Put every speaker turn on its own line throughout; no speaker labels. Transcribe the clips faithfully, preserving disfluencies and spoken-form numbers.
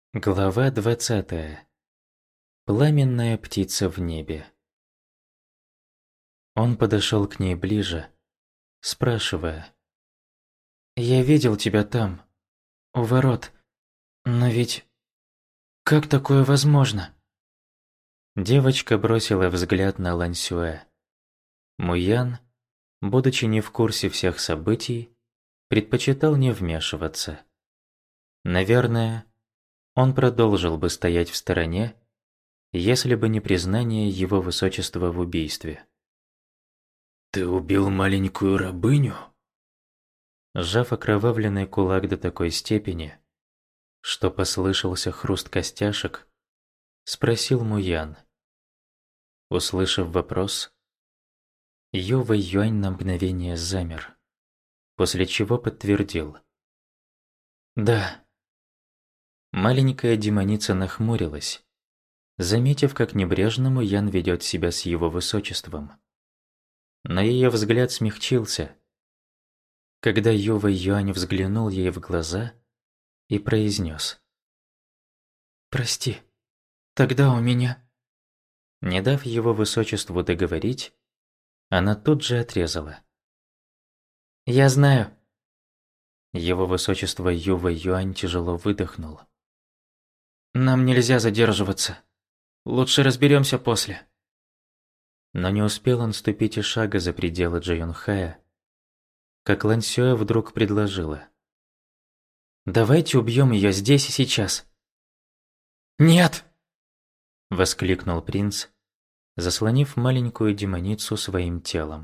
Глава двадцатая. Пламенная птица в небе. Он подошел к ней ближе, спрашивая: «Я видел тебя там, у ворот, но ведь как такое возможно?» Девочка бросила взгляд на Лань Сюэ. Муян, будучи не в курсе всех событий, предпочитал не вмешиваться. Наверное, он продолжил бы стоять в стороне, если бы не признание его высочества в убийстве.
«Ты убил маленькую рабыню?»
Сжав окровавленный кулак до такой степени, что послышался хруст костяшек, спросил Муян. Услышав вопрос, Ю Вэй Юань на мгновение замер, после чего подтвердил: «Да». Маленькая демоница нахмурилась, заметив, как небрежно Муян ведет себя с его высочеством. Но ее взгляд смягчился, когда Ю Вэй Юань взглянул ей в глаза и произнес: «Прости, тогда у меня...» Не дав его высочеству договорить, она тут же отрезала: «Я знаю». Его высочество Ю Вэй Юань тяжело выдохнул. «Нам нельзя задерживаться. Лучше разберемся после». Но не успел он ступить и шага за пределы Джэйюнхая, как Лань Сюэ вдруг предложила: «Давайте убьем ее здесь и сейчас». «Нет!» – воскликнул принц, заслонив маленькую демоницу своим телом.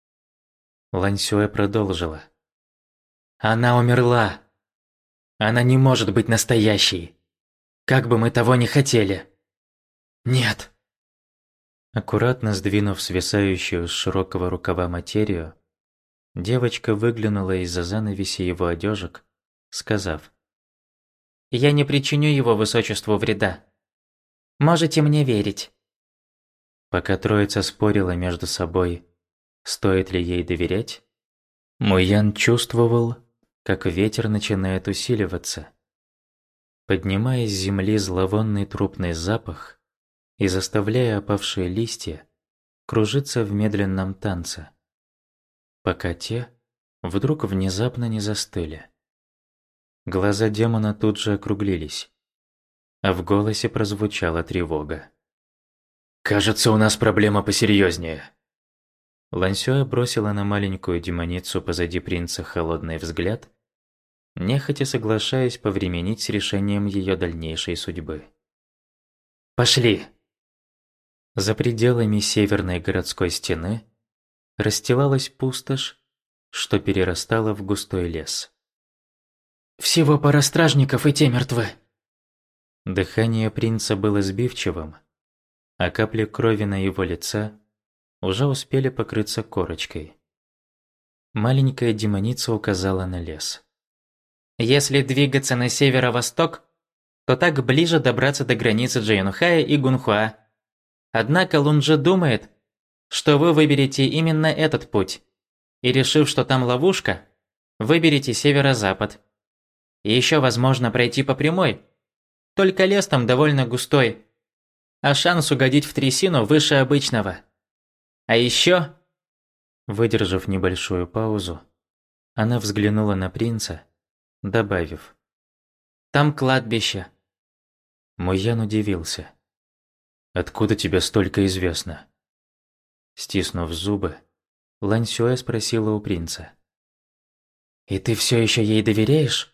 Лань Сюэ продолжила: «Она умерла. Она не может быть настоящей. Как бы мы того ни хотели. Нет!» Аккуратно сдвинув свисающую с широкого рукава материю, девочка выглянула из-за занавеси его одежек, сказав: «Я не причиню его высочеству вреда. Можете мне верить». Пока троица спорила между собой, стоит ли ей доверять, Муян чувствовал, как ветер начинает усиливаться, поднимая с земли зловонный трупный запах и заставляя опавшие листья кружиться в медленном танце, пока те вдруг внезапно не застыли. Глаза демона тут же округлились, а в голосе прозвучала тревога.
«Кажется, у нас проблема посерьезнее».
Лань Сюэ бросила на маленькую демоницу позади принца холодный взгляд, нехотя соглашаясь повременить с решением ее дальнейшей судьбы. «Пошли!» За пределами северной городской стены расстилалась пустошь, что перерастала в густой лес. «Всего пара стражников, и те мертвы!» Дыхание принца было сбивчивым, а капли крови на его лице уже успели покрыться корочкой. Маленькая демоница указала на лес. «Если двигаться на северо-восток, то так ближе добраться до границы Джэйюнхая и Гунхуа. Однако Лунжи думает, что вы выберете именно этот путь, и решив, что там ловушка, выберете северо-запад. И еще возможно пройти по прямой, только лес там довольно густой, а шанс угодить в трясину выше обычного. А еще...» Выдержав небольшую паузу, она взглянула на принца, добавив: «Там кладбище». Муян удивился.
«Откуда тебе столько известно?»
Стиснув зубы, Лань Сюэ спросила у принца: «И ты все еще ей доверяешь?»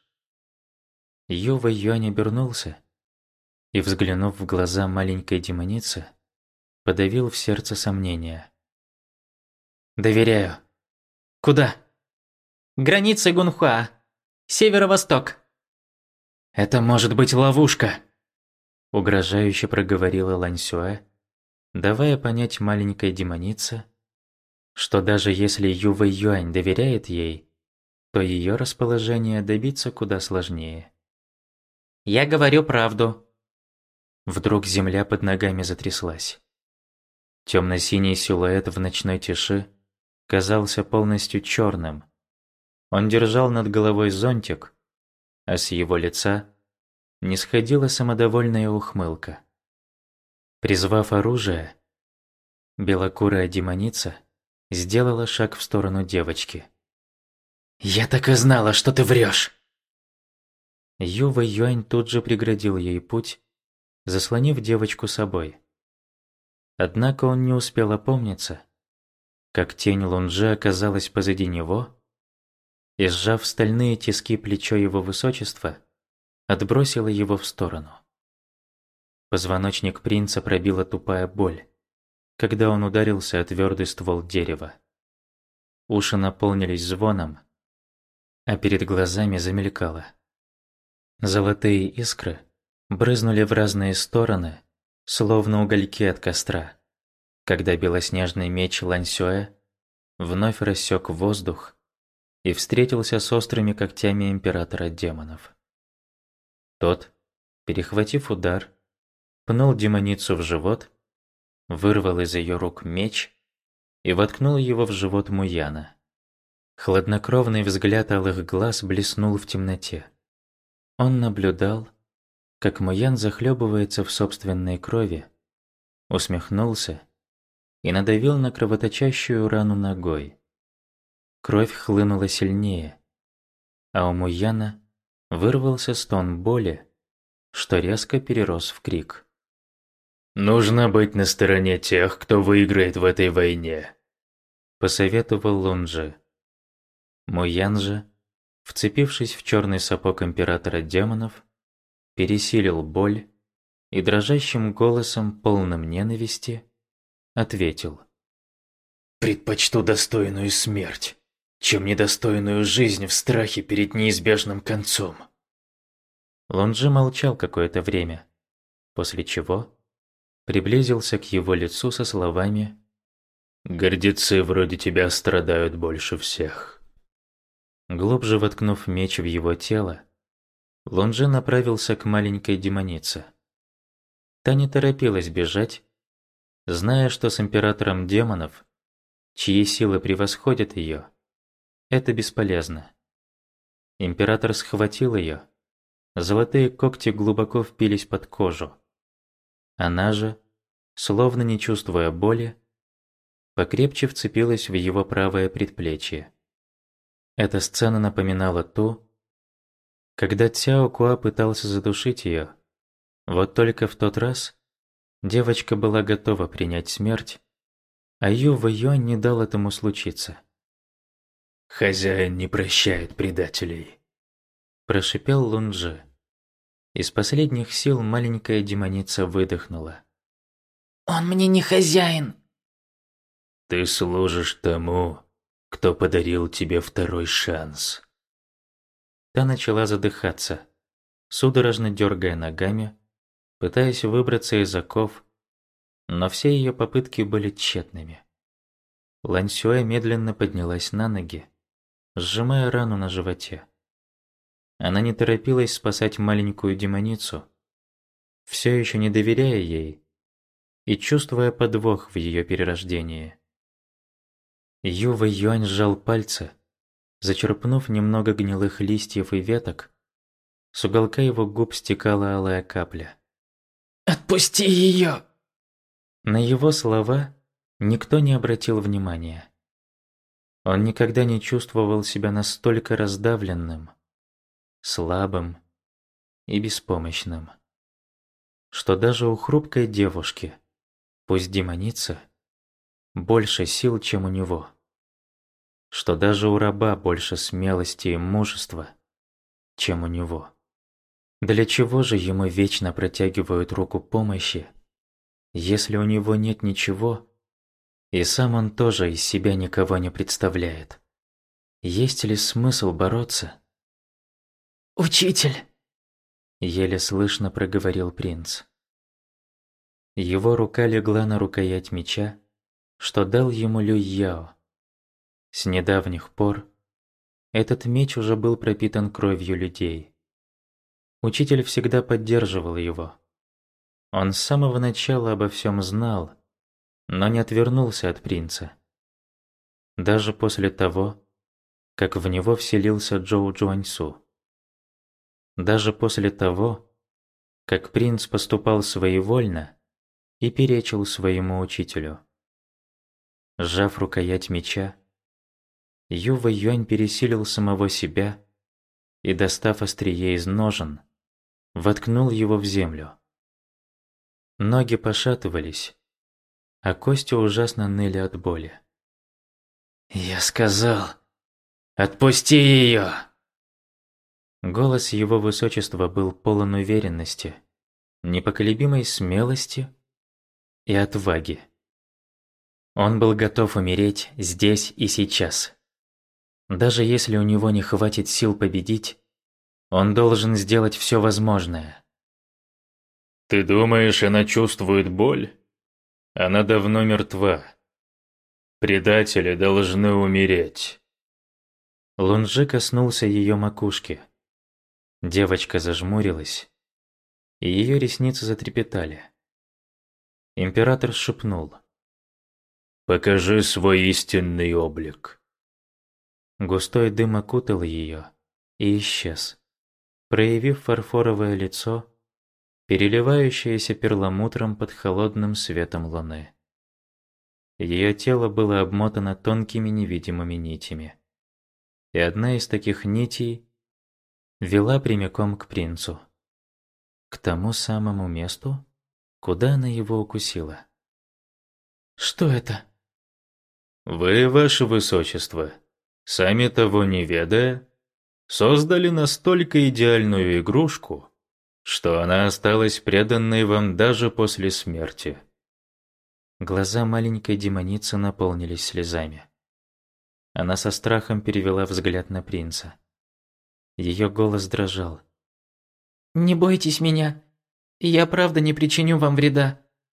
Ю Вэй Юань обернулся и, взглянув в глаза маленькой демоницы, подавил в сердце сомнения. «Доверяю. Куда?» «Граница Гунхуа. Северо-восток». «Это может быть ловушка», – угрожающе проговорила Лань Сюэ, давая понять маленькой демонице, что даже если Ю Вэй Юань доверяет ей, то ее расположение добиться куда сложнее. «Я говорю правду». Вдруг земля под ногами затряслась. Темно-синий силуэт в ночной тиши казался полностью черным. Он держал над головой зонтик, а с его лица не сходила самодовольная ухмылка. Призвав оружие, белокурая демоница сделала шаг в сторону девочки.
«Я так и знала, что ты врешь!»
Ю Вэйюань тут же преградил ей путь, заслонив девочку собой. Однако он не успел опомниться, как тень Лунжи оказалась позади него и, сжав стальные тиски плечо его высочества, отбросила его в сторону. Позвоночник принца пробила тупая боль, когда он ударился о твердый ствол дерева. Уши наполнились звоном, а перед глазами замелькало. Золотые искры брызнули в разные стороны, словно угольки от костра, когда белоснежный меч Ланьсюэ вновь рассек воздух и встретился с острыми когтями императора демонов. Тот, перехватив удар, пнул демоницу в живот, вырвал из ее рук меч и воткнул его в живот Муяна. Хладнокровный взгляд алых глаз блеснул в темноте. Он наблюдал, как Муян захлебывается в собственной крови, усмехнулся и надавил на кровоточащую рану ногой. Кровь хлынула сильнее, а у Муяна вырвался стон боли, что резко перерос в крик.
«Нужно быть на стороне тех, кто выиграет в этой войне»,
— посоветовал Лунжи. Муян же, вцепившись в черный сапог императора демонов, пересилил боль и дрожащим голосом, полным ненависти, ответил:
«Предпочту достойную смерть, чем недостойную жизнь в страхе перед неизбежным концом».
Лунжи молчал какое-то время, после чего приблизился к его лицу со словами:
«Гордецы вроде тебя страдают больше всех».
Глубже воткнув меч в его тело, Лунжи направился к маленькой демонице. Та не торопилась бежать, зная, что с императором демонов, чьи силы превосходят ее, это бесполезно. Император схватил ее, золотые когти глубоко впились под кожу. Она же, словно не чувствуя боли, покрепче вцепилась в его правое предплечье. Эта сцена напоминала ту, когда Цяо Куа пытался задушить ее. Вот только в тот раз девочка была готова принять смерть, а Ю Вэйюань не дал этому случиться.
«Хозяин не прощает предателей»,
– прошипел Лунжи. Из последних сил маленькая демоница выдохнула.
«Он мне не хозяин!»
«Ты служишь тому, кто подарил тебе второй шанс».
Та начала задыхаться, судорожно дергая ногами, пытаясь выбраться из оков, но все ее попытки были тщетными. Ланьсюэ медленно поднялась на ноги, сжимая рану на животе. Она не торопилась спасать маленькую демоницу, все еще не доверяя ей и чувствуя подвох в ее перерождении. Ю Вэйюань сжал пальцы, зачерпнув немного гнилых листьев и веток, с уголка его губ стекала алая капля.
«Отпусти ее!»
На его слова никто не обратил внимания. Он никогда не чувствовал себя настолько раздавленным, слабым и беспомощным, что даже у хрупкой девушки, пусть демоница, больше сил, чем у него, что даже у раба больше смелости и мужества, чем у него. Для чего же ему вечно протягивают руку помощи, если у него нет ничего, и сам он тоже из себя никого не представляет? Есть ли смысл бороться?
«Учитель!»
— еле слышно проговорил принц. Его рука легла на рукоять меча, что дал ему Люй Яо. С недавних пор этот меч уже был пропитан кровью людей. Учитель всегда поддерживал его. Он с самого начала обо всем знал, но не отвернулся от принца. Даже после того, как в него вселился Джоу Джуаньсу. Даже после того, как принц поступал своевольно и перечил своему учителю. Сжав рукоять меча, Ю Вэйюань пересилил самого себя и, достав острие из ножен, воткнул его в землю. Ноги пошатывались, а кости ужасно ныли от боли.
«Я сказал, отпусти ее!»
Голос его высочества был полон уверенности, непоколебимой смелости и отваги. Он был готов умереть здесь и сейчас. Даже если у него не хватит сил победить, он должен сделать все возможное.
«Ты думаешь, она чувствует боль? Она давно мертва. Предатели должны умереть».
Лунжи коснулся ее макушки. Девочка зажмурилась, и ее ресницы затрепетали. Император шепнул:
«Покажи свой истинный облик».
Густой дым окутал ее и исчез, проявив фарфоровое лицо, переливающееся перламутром под холодным светом луны. Ее тело было обмотано тонкими невидимыми нитями, и одна из таких нитей вела прямиком к принцу, к тому самому месту, куда она его укусила.
Что это?
Вы, ваше высочество, сами того не ведая, создали настолько идеальную игрушку, что она осталась преданной вам даже после смерти.
Глаза маленькой демоницы наполнились слезами. Она со страхом перевела взгляд на принца. Ее голос дрожал.
«Не бойтесь меня. Я правда не причиню вам вреда».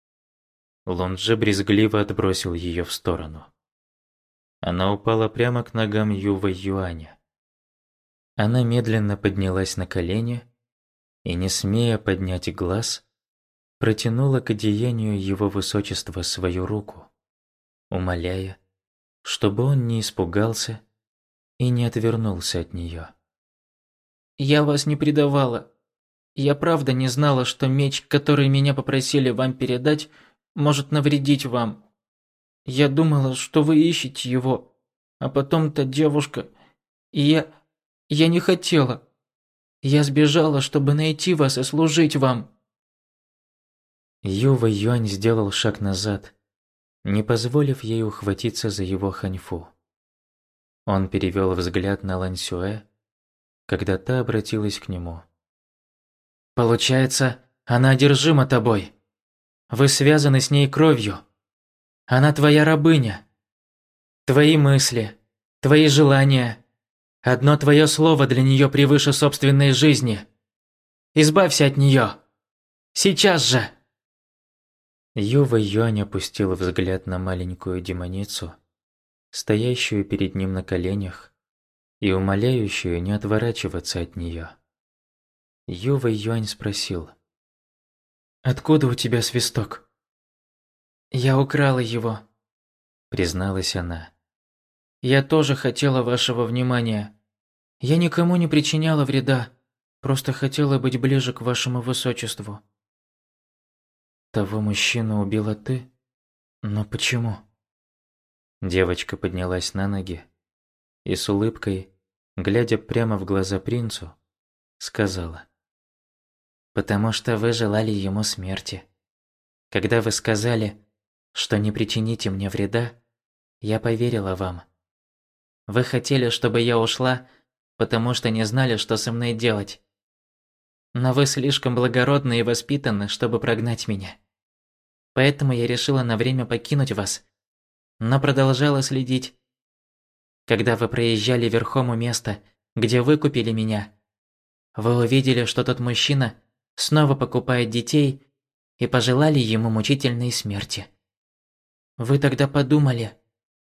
Лунжи брезгливо отбросил ее в сторону. Она упала прямо к ногам Ю Вэйюаня. Она медленно поднялась на колени и, не смея поднять глаз, протянула к одеянию его высочества свою руку, умоляя, чтобы он не испугался и не отвернулся от нее.
«Я вас не предавала. Я правда не знала, что меч, который меня попросили вам передать, может навредить вам. Я думала, что вы ищете его, а потом та девушка, и я... я не хотела. Я сбежала, чтобы найти вас и служить вам».
Ю Вэйюань сделал шаг назад, не позволив ей ухватиться за его ханьфу. Он перевел взгляд на Лань Сюэ, когда та обратилась к нему.
«Получается, она одержима тобой. Вы связаны с ней кровью. Она твоя рабыня. Твои мысли, твои желания. Одно твое слово для нее превыше собственной жизни. Избавься от нее. Сейчас же!»
Ю Вэйюань опустил взгляд на маленькую демоницу, стоящую перед ним на коленях и умоляющую не отворачиваться от нее. Ю Вэйюань спросил:
«Откуда у тебя свисток?» «Я украла его», —
призналась она.
«Я тоже хотела вашего внимания. Я никому не причиняла вреда, просто хотела быть ближе к вашему высочеству».
«Того мужчину убила ты? Но почему?» Девочка поднялась на ноги и с улыбкой, глядя прямо в глаза принцу, сказала:
«Потому что вы желали ему смерти. Когда вы сказали, что не причините мне вреда, я поверила вам. Вы хотели, чтобы я ушла, потому что не знали, что со мной делать. Но вы слишком благородны и воспитаны, чтобы прогнать меня. Поэтому я решила на время покинуть вас, но продолжала следить. Когда вы проезжали верхом у места, где выкупили меня, вы увидели, что тот мужчина снова покупает детей и пожелали ему мучительной смерти. Вы тогда подумали...»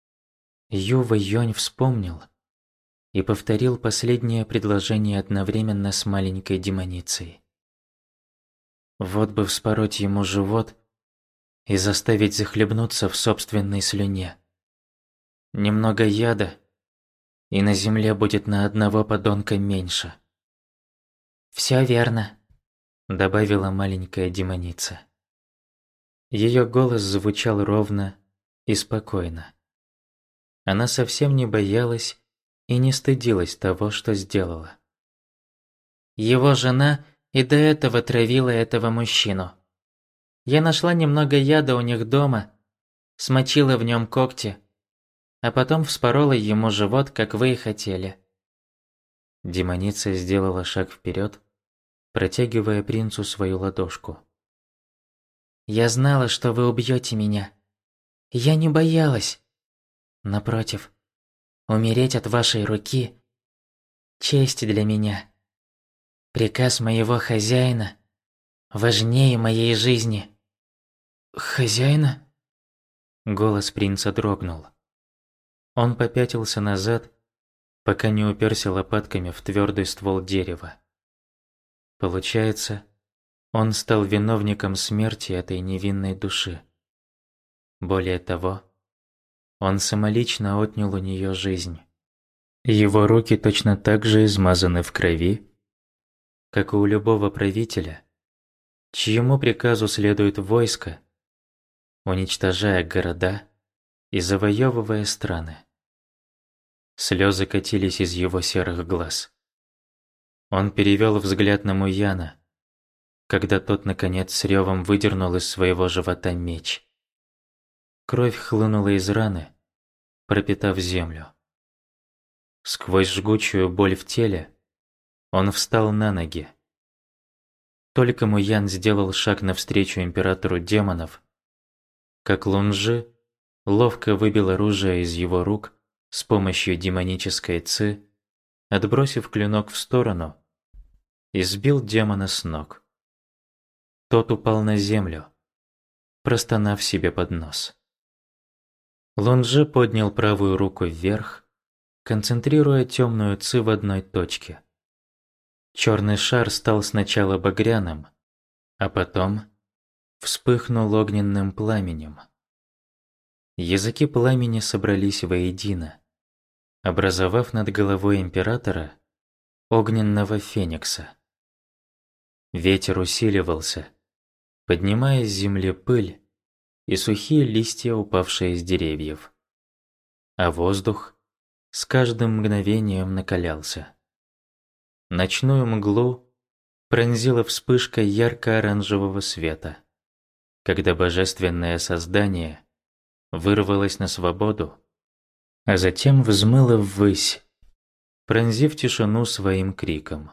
Ю Вэйюань вспомнил и повторил последнее предложение одновременно с маленькой демоницей. Вот бы вспороть ему живот и заставить захлебнуться в собственной слюне. Немного яда, и на земле будет на одного подонка меньше.
«Всё верно. добавила маленькая демоница. Ее голос звучал ровно и спокойно. Она совсем не боялась и не стыдилась того, что сделала. Его жена и до этого травила этого мужчину. Я нашла немного яда у них дома, смочила в нем когти, а потом вспорола ему живот, как вы и хотели. Демоница сделала шаг вперед, протягивая принцу свою ладошку. Я знала, что вы убьете меня. Я не боялась. Напротив, умереть от вашей руки – честь для меня. Приказ моего хозяина важнее моей жизни. Хозяина? Голос принца дрогнул. Он попятился назад, пока не уперся лопатками в твердый ствол дерева. Получается, он стал виновником смерти этой невинной души. Более того, он самолично отнял у нее жизнь. Его руки точно так же измазаны в крови, как и у любого правителя, чьему приказу следует войско, уничтожая города и завоевывая страны. Слезы катились из его серых глаз. Он перевел взгляд на Муяна, когда тот наконец с ревом выдернул из своего живота меч. Кровь хлынула из раны, пропитав землю. Сквозь жгучую боль в теле он встал на ноги. Только Муян сделал шаг навстречу императору демонов, как Лунжи ловко выбил оружие из его рук с помощью демонической ци, отбросив клинок в сторону, и сбил демона с ног. Тот упал на землю, простонав себе под нос. Лунжи поднял правую руку вверх, концентрируя темную ци в одной точке. Черный шар стал сначала багряным, а потом вспыхнул огненным пламенем. Языки пламени собрались воедино, образовав над головой императора огненного феникса. Ветер усиливался, поднимая с земли пыль и сухие листья, упавшие с деревьев. А воздух с каждым мгновением накалялся. Ночную мглу пронзила вспышка ярко-оранжевого света, когда божественное создание вырвалось на свободу, а затем взмыло ввысь, пронзив тишину своим криком.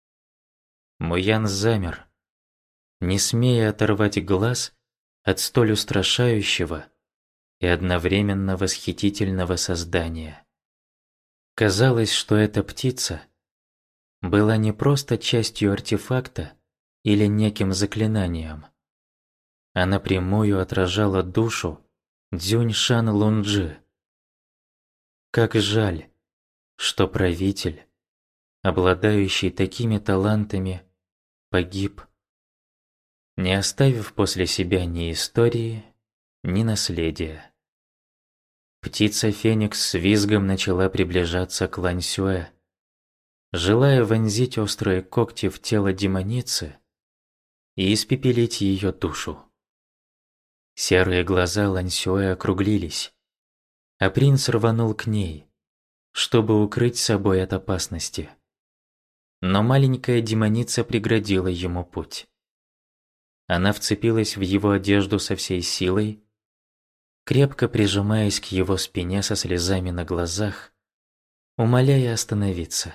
Муян замер, не смея оторвать глаз от столь устрашающего и одновременно восхитительного создания. Казалось, что эта птица была не просто частью артефакта или неким заклинанием, а напрямую отражала душу Цзюньшан Лунжи. Как жаль, что правитель, обладающий такими талантами, погиб, не оставив после себя ни истории, ни наследия. Птица-феникс с визгом начала приближаться к Ланьсюэ, желая вонзить острые когти в тело демоницы и испепелить ее душу. Серые глаза Ланьсюэ округлились, а принц рванул к ней, чтобы укрыть собой от опасности. Но маленькая демоница преградила ему путь. Она вцепилась в его одежду со всей силой, крепко прижимаясь к его спине со слезами на глазах, умоляя остановиться.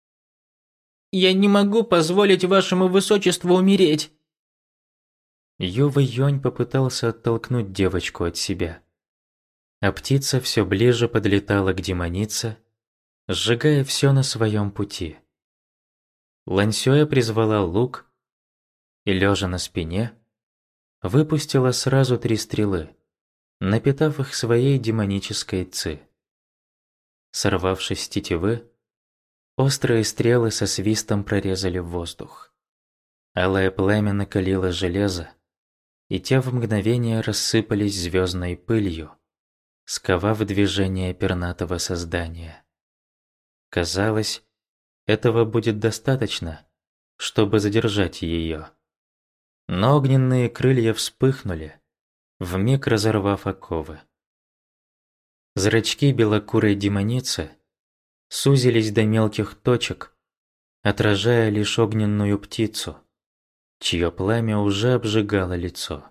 «Я не могу позволить вашему высочеству умереть!» Юва Юнь попытался оттолкнуть девочку от себя, а птица все ближе подлетала к демонице, сжигая все на своем пути. Ланьсюэ призвала лук и, лежа на спине, выпустила сразу три стрелы, напитав их своей демонической ци. Сорвавшись с тетивы, острые стрелы со свистом прорезали воздух. Алое пламя накалило железо, и те в мгновение рассыпались звездной пылью, сковав движение пернатого создания. Казалось, этого будет достаточно, чтобы задержать ее.
Но огненные крылья вспыхнули, вмиг разорвав оковы. Зрачки белокурой демоницы сузились до мелких точек, отражая лишь огненную птицу, чье пламя уже обжигало лицо.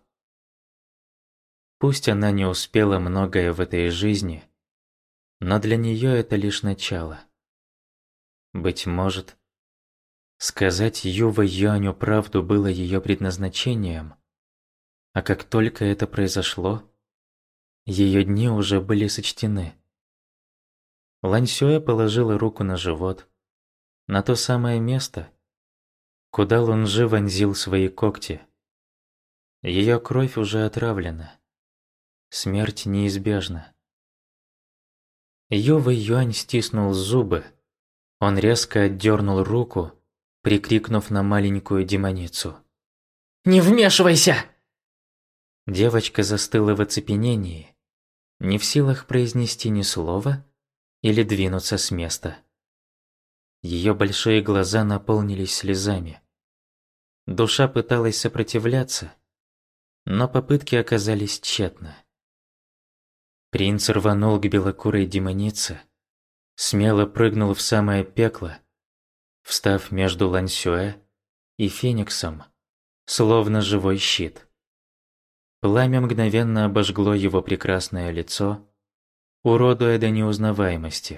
Пусть она не успела многое в этой жизни, но для нее это лишь начало. Быть может, сказать Юве Юаню правду было ее предназначением, а как только это произошло, ее дни уже были сочтены. Лань Сюэ положила руку на живот, на то самое место, куда Лунжи вонзил свои когти. Ее кровь уже отравлена. Смерть неизбежна. Юве Юань стиснул зубы. Он резко отдернул руку, прикрикнув на маленькую демоницу: «Не вмешивайся!» Девочка застыла в оцепенении, не в силах произнести ни слова или двинуться с места. Ее большие глаза наполнились слезами. Душа пыталась сопротивляться, но попытки оказались тщетны. Принц рванул к белокурой демонице, смело прыгнул в самое пекло, встав между Лань Сюэ и Фениксом, словно живой щит. Пламя мгновенно обожгло его прекрасное лицо, уродуя до неузнаваемости.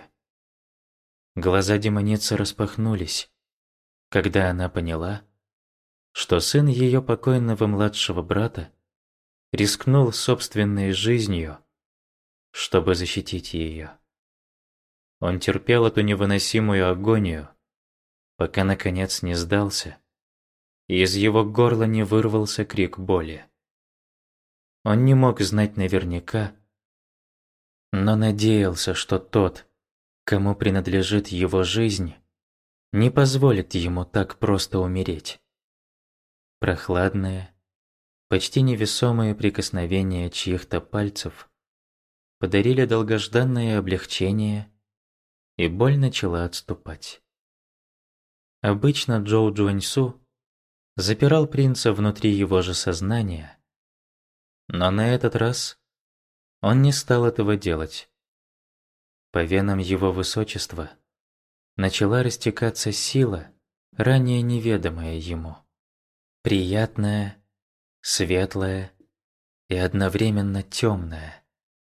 Глаза демоницы распахнулись, когда она поняла, что сын ее покойного младшего брата рискнул собственной жизнью, чтобы защитить ее. Он терпел эту невыносимую агонию, пока наконец не сдался, и из его горла не вырвался крик боли. Он не мог знать наверняка, но надеялся, что тот, кому принадлежит его жизнь, не позволит ему так просто умереть. Прохладное, почти невесомое прикосновение чьих-то пальцев подарили долгожданное облегчение, и боль начала отступать. Обычно Джоу Джуаньсу запирал принца внутри его же сознания, но на этот раз он не стал этого делать. По венам его высочества начала растекаться сила, ранее неведомая ему. Приятная, светлая и одновременно темная.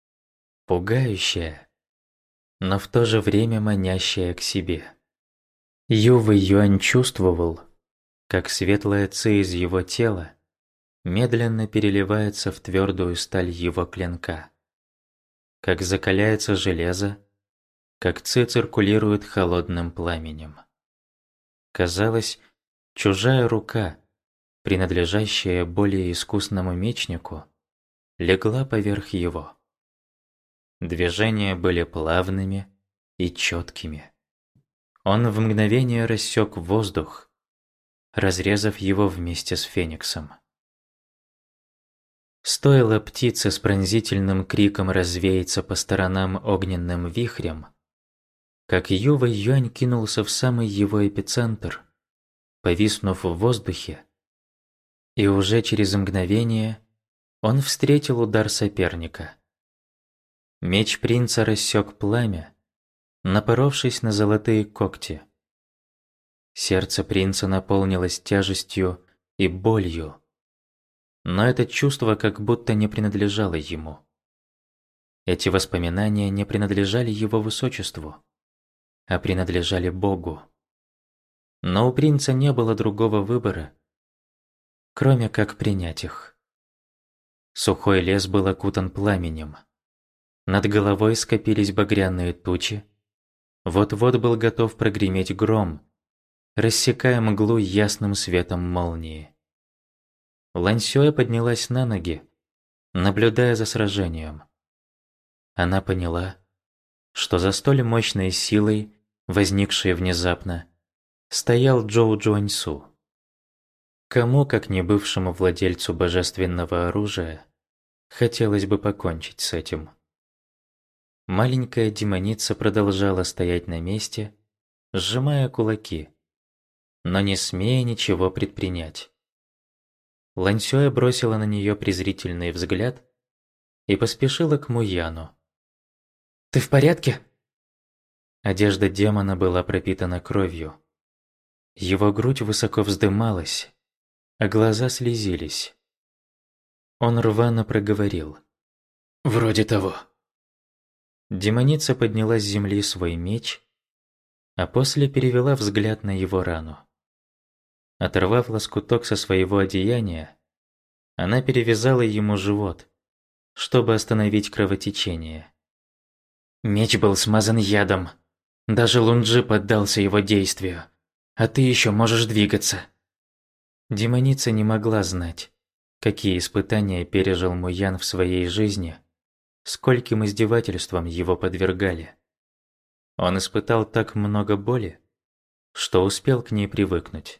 Пугающая, но в то же время манящая к себе. Юве Юань чувствовал, как светлая ци из его тела медленно переливается в твердую сталь его клинка, как закаляется железо, как ци циркулирует холодным пламенем. Казалось, чужая рука, принадлежащая более искусному мечнику, легла поверх его. Движения были плавными и четкими. Он в мгновение рассек воздух, разрезав его вместе с Фениксом. Стоило птице с пронзительным криком развеяться по сторонам огненным вихрем, как Юве Юань кинулся в самый его эпицентр, повиснув в воздухе, и уже через мгновение он встретил удар соперника. Меч принца рассек пламя, напоровшись на золотые когти. Сердце принца наполнилось тяжестью и болью, но это чувство как будто не принадлежало ему. Эти воспоминания не принадлежали его высочеству, а принадлежали Богу. Но у принца не было другого выбора, кроме как принять их. Сухой лес был окутан пламенем. Над головой скопились багряные тучи. Вот-вот был готов прогреметь гром, рассекая мглу ясным светом молнии. Лань Сюэ поднялась на ноги, наблюдая за сражением. Она поняла, что за столь мощной силой, возникшей внезапно, стоял Джоу Джуаньсу. Кому, как не бывшему владельцу божественного оружия, хотелось бы покончить с этим. Маленькая демоница продолжала стоять на месте, сжимая кулаки, но не смея ничего предпринять. Лань бросила на нее презрительный взгляд и поспешила к Муяну.
«Ты в порядке?»
Одежда демона была пропитана кровью. Его грудь высоко вздымалась, а глаза слезились. Он рвано проговорил:
«Вроде того».
Демоница подняла с земли свой меч, а после перевела взгляд на его рану. Оторвав лоскуток со своего одеяния, она перевязала ему живот, чтобы остановить кровотечение.
«Меч был смазан ядом. Даже Лунджи поддался его действию. А ты еще можешь двигаться».
Демоница не могла знать, какие испытания пережил Муян в своей жизни, скольким издевательствам его подвергали. Он испытал так много боли, что успел к ней привыкнуть.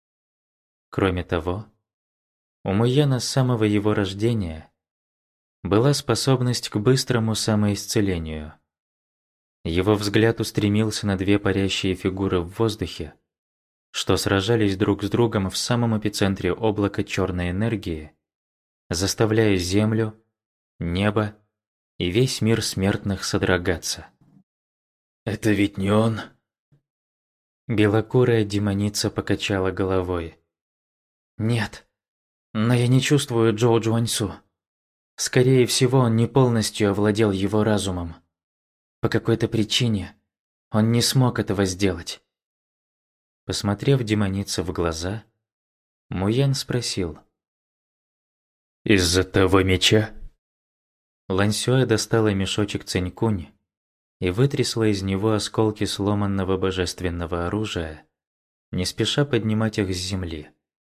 Кроме того, у Муяна с самого его рождения была способность к быстрому самоисцелению. Его взгляд устремился на две парящие фигуры в воздухе, что сражались друг с другом в самом эпицентре облака черной энергии, заставляя землю, небо и весь мир смертных содрогаться.
«Это ведь не он?»
Белокурая демоница покачала головой.
«Нет, но я не чувствую Джоу Джуаньсу.
Скорее всего, он не полностью овладел его разумом.
По какой-то причине он не смог этого сделать».
Посмотрев демонице в глаза, Муян спросил:
«Из-за того меча?»
Лань Сюэ достала мешочек Цинь-Кунь и вытрясла из него осколки сломанного божественного оружия, не спеша поднимать их с земли.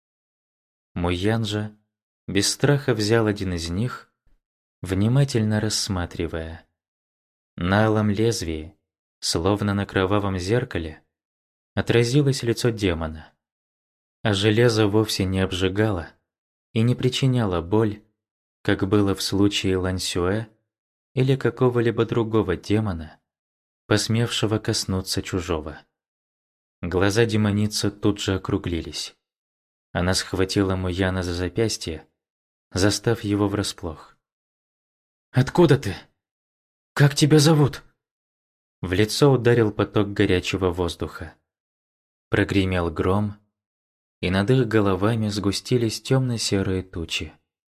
Муян же без страха взял один из них, внимательно рассматривая. На алом лезвии, словно на кровавом зеркале, отразилось лицо демона, а железо вовсе не обжигало и не причиняло боль, как было в случае Лань Сюэ или какого-либо другого демона, посмевшего коснуться чужого. Глаза демоницы тут же округлились. Она схватила Муяна за запястье, застав его врасплох.
«Откуда ты? Как тебя зовут?»
В лицо ударил поток горячего воздуха. Прогремел гром, и над их головами сгустились темно-серые тучи.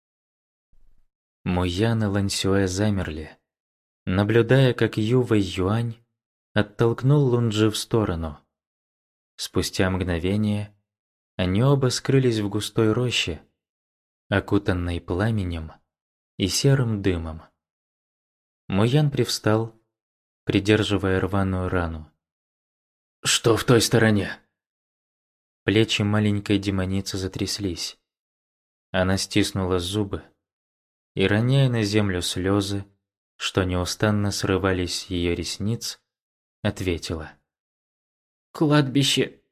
Муян и Лань Сюэ замерли, наблюдая, как Ю Вэй Юань оттолкнул Лунджи в сторону. Спустя мгновение они оба скрылись в густой роще, окутанной пламенем и серым дымом. Муян привстал, придерживая рваную рану.
«Что в той стороне?»
Плечи маленькой демоницы затряслись. Она стиснула зубы и, роняя на землю слезы, что неустанно срывались с ее ресниц, ответила:
«Кладбище